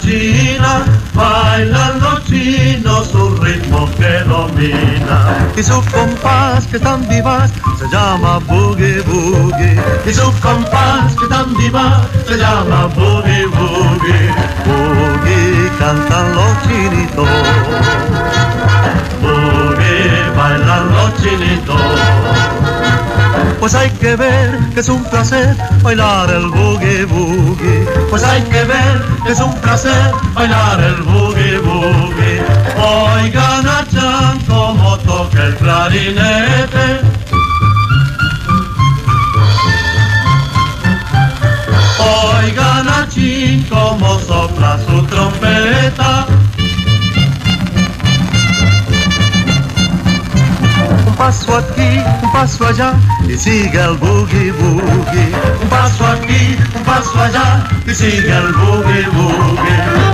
china, bailan los chinos un ritmo que domina. Y su compás que tan vivaz se llama boogie boogie. Y su compás que tan vivaz se llama boogie boogie. Boogie cantan los chinitos, boogie bailan los chinitos. Pues hay que ver que es un placer bailar el boogie boogie. Pues hay que ver que es un placer bailar el boogie boogie. Oigan a Chan como toca el clarinete. Oigan a Chin como sopla su trompeta. Un paso aquí, un paso allá y sigue el boogie boogie. Un paso aquí, un paso allá y sigue el boogie boogie.